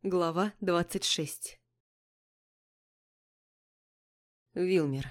Глава 26. Вилмер.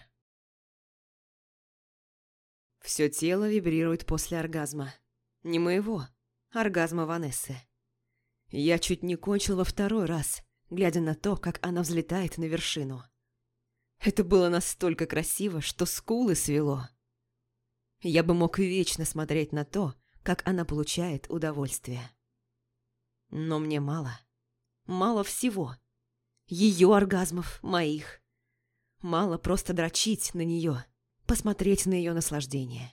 Все тело вибрирует после оргазма. Не моего, оргазма Ванессы. Я чуть не кончил во второй раз, глядя на то, как она взлетает на вершину. Это было настолько красиво, что скулы свело. Я бы мог вечно смотреть на то, как она получает удовольствие. Но мне мало. Мало всего. Ее оргазмов, моих. Мало просто дрочить на нее, посмотреть на ее наслаждение.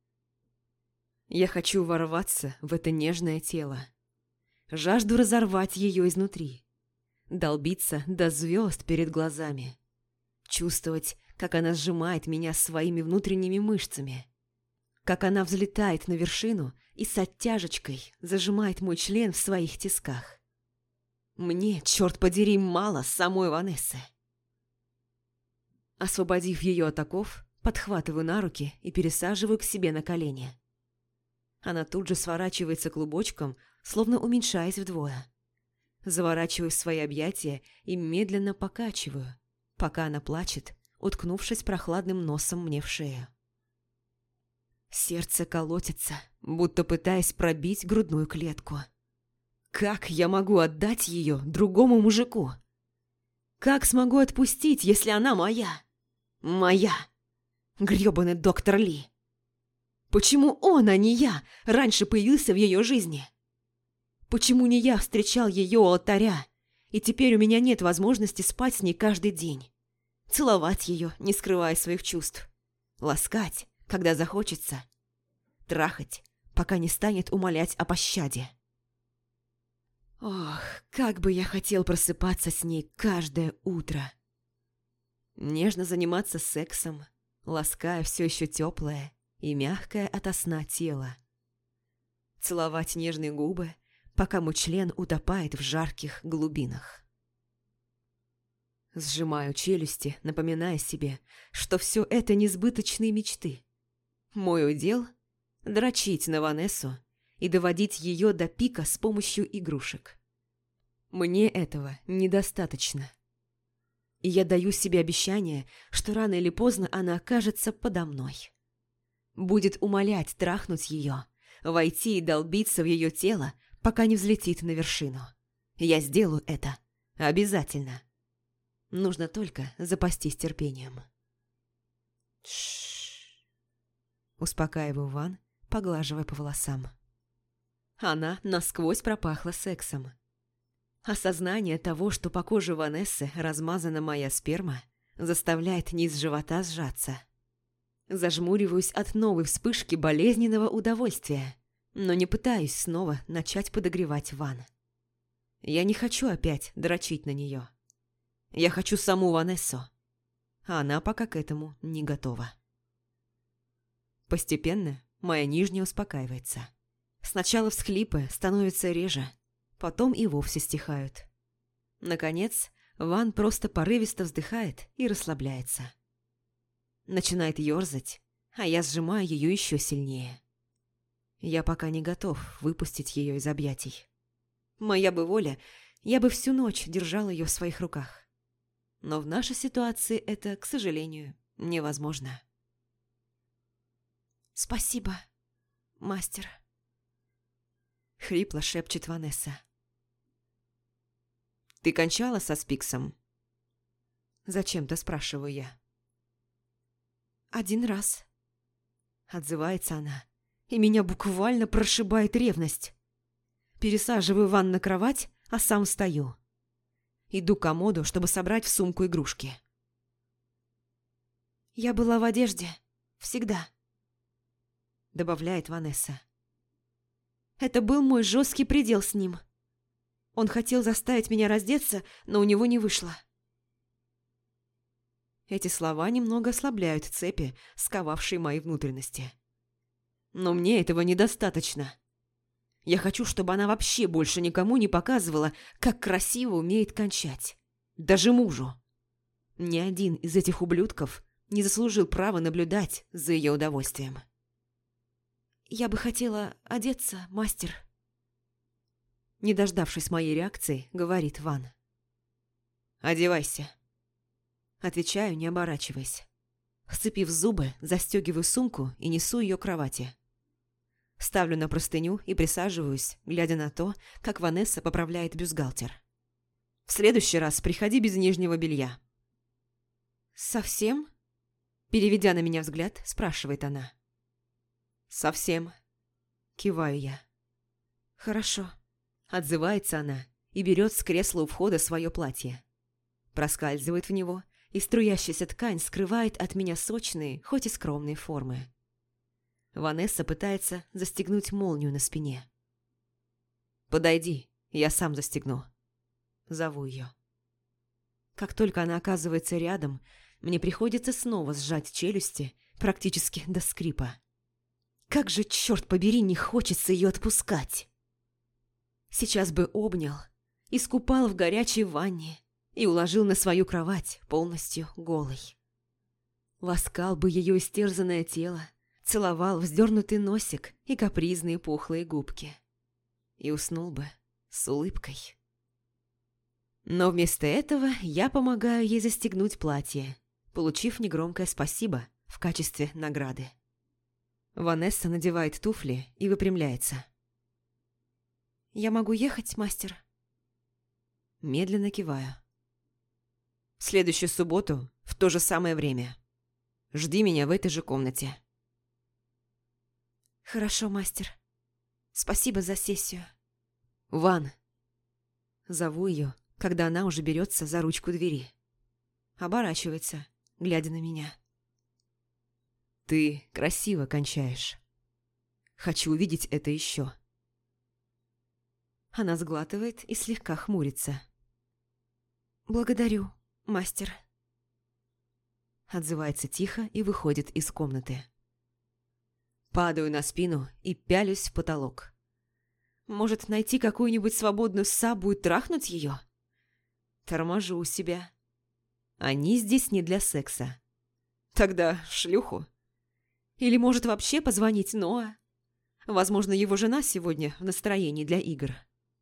Я хочу ворваться в это нежное тело. Жажду разорвать ее изнутри. Долбиться до звезд перед глазами. Чувствовать, как она сжимает меня своими внутренними мышцами. Как она взлетает на вершину и с оттяжечкой зажимает мой член в своих тисках. Мне, черт подери, мало самой Ванессы. Освободив ее от оков, подхватываю на руки и пересаживаю к себе на колени. Она тут же сворачивается клубочком, словно уменьшаясь вдвое. Заворачиваю в свои объятия и медленно покачиваю, пока она плачет, уткнувшись прохладным носом мне в шею. Сердце колотится, будто пытаясь пробить грудную клетку. Как я могу отдать ее другому мужику? Как смогу отпустить, если она моя? Моя! Грёбаный доктор Ли! Почему он, а не я, раньше появился в ее жизни? Почему не я встречал ее у алтаря, и теперь у меня нет возможности спать с ней каждый день? Целовать ее, не скрывая своих чувств. Ласкать, когда захочется. Трахать, пока не станет умолять о пощаде. Ох, как бы я хотел просыпаться с ней каждое утро. Нежно заниматься сексом, лаская все еще теплое и мягкое ото сна тело. Целовать нежные губы, пока мой член утопает в жарких глубинах. Сжимаю челюсти, напоминая себе, что все это несбыточные мечты. Мой удел – дрочить на Ванессу и доводить ее до пика с помощью игрушек. Мне этого недостаточно. И я даю себе обещание, что рано или поздно она окажется подо мной. Будет умолять трахнуть ее, войти и долбиться в ее тело, пока не взлетит на вершину. Я сделаю это. Обязательно. Нужно только запастись терпением. Тш. Успокаиваю Ван, поглаживая по волосам. Она насквозь пропахла сексом. Осознание того, что по коже Ванессы размазана моя сперма, заставляет низ живота сжаться. Зажмуриваюсь от новой вспышки болезненного удовольствия, но не пытаюсь снова начать подогревать Ван. Я не хочу опять дрочить на нее. Я хочу саму Ванессу, а она пока к этому не готова. Постепенно моя нижняя успокаивается. Сначала всхлипы становятся реже, потом и вовсе стихают. Наконец, Ван просто порывисто вздыхает и расслабляется. Начинает ерзать, а я сжимаю ее еще сильнее. Я пока не готов выпустить ее из объятий. Моя бы воля, я бы всю ночь держал ее в своих руках. Но в нашей ситуации это, к сожалению, невозможно. «Спасибо, мастер», — хрипло шепчет Ванесса. «Ты кончала со Спиксом?» Зачем-то спрашиваю я. «Один раз», — отзывается она, и меня буквально прошибает ревность. Пересаживаю Ван на кровать, а сам встаю. Иду к комоду, чтобы собрать в сумку игрушки. «Я была в одежде. Всегда», — добавляет Ванесса. «Это был мой жесткий предел с ним. Он хотел заставить меня раздеться, но у него не вышло». Эти слова немного ослабляют цепи, сковавшие мои внутренности. Но мне этого недостаточно. Я хочу, чтобы она вообще больше никому не показывала, как красиво умеет кончать. Даже мужу. Ни один из этих ублюдков не заслужил права наблюдать за ее удовольствием. «Я бы хотела одеться, мастер». Не дождавшись моей реакции, говорит Ван. «Одевайся». Отвечаю, не оборачиваясь. Сцепив зубы, застегиваю сумку и несу ее к кровати. Ставлю на простыню и присаживаюсь, глядя на то, как Ванесса поправляет бюстгальтер. «В следующий раз приходи без нижнего белья». «Совсем?» Переведя на меня взгляд, спрашивает она. «Совсем», – киваю я. «Хорошо», – отзывается она и берет с кресла у входа свое платье. Проскальзывает в него, и струящаяся ткань скрывает от меня сочные, хоть и скромные формы. Ванесса пытается застегнуть молнию на спине. «Подойди, я сам застегну». Зову ее. Как только она оказывается рядом, мне приходится снова сжать челюсти практически до скрипа. Как же, черт побери, не хочется ее отпускать. Сейчас бы обнял, искупал в горячей ванне и уложил на свою кровать полностью голой. Ласкал бы ее истерзанное тело, целовал вздернутый носик и капризные пухлые губки. И уснул бы с улыбкой. Но вместо этого я помогаю ей застегнуть платье, получив негромкое спасибо в качестве награды. Ванесса надевает туфли и выпрямляется. «Я могу ехать, мастер?» Медленно киваю. «В следующую субботу в то же самое время. Жди меня в этой же комнате». «Хорошо, мастер. Спасибо за сессию». «Ван!» Зову ее, когда она уже берется за ручку двери. Оборачивается, глядя на меня. «Ты красиво кончаешь. Хочу увидеть это еще». Она сглатывает и слегка хмурится. «Благодарю, мастер». Отзывается тихо и выходит из комнаты. Падаю на спину и пялюсь в потолок. Может, найти какую-нибудь свободную сабу и трахнуть ее? Торможу у себя. Они здесь не для секса. Тогда шлюху. Или может вообще позвонить Ноа? Возможно, его жена сегодня в настроении для игр.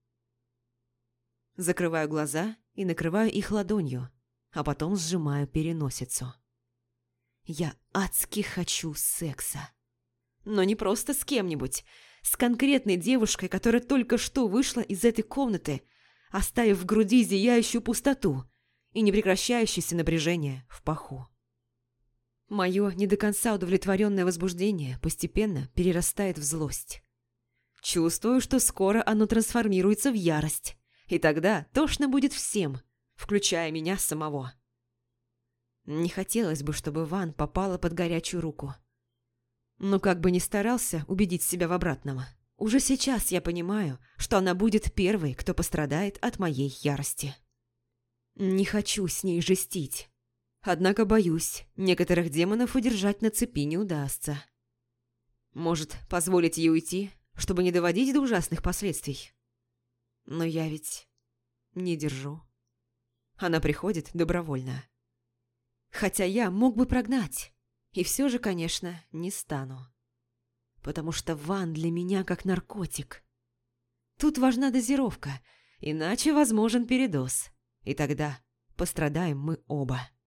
Закрываю глаза и накрываю их ладонью, а потом сжимаю переносицу. Я адски хочу секса. Но не просто с кем-нибудь, с конкретной девушкой, которая только что вышла из этой комнаты, оставив в груди зияющую пустоту и непрекращающееся напряжение в паху. Мое не до конца удовлетворенное возбуждение постепенно перерастает в злость. Чувствую, что скоро оно трансформируется в ярость, и тогда тошно будет всем, включая меня самого. Не хотелось бы, чтобы Ван попала под горячую руку. Но как бы ни старался убедить себя в обратном, уже сейчас я понимаю, что она будет первой, кто пострадает от моей ярости. Не хочу с ней жестить. Однако боюсь, некоторых демонов удержать на цепи не удастся. Может, позволить ей уйти, чтобы не доводить до ужасных последствий? Но я ведь не держу. Она приходит добровольно. Хотя я мог бы прогнать, и все же, конечно, не стану. Потому что Ван для меня как наркотик. Тут важна дозировка, иначе возможен передоз, и тогда пострадаем мы оба.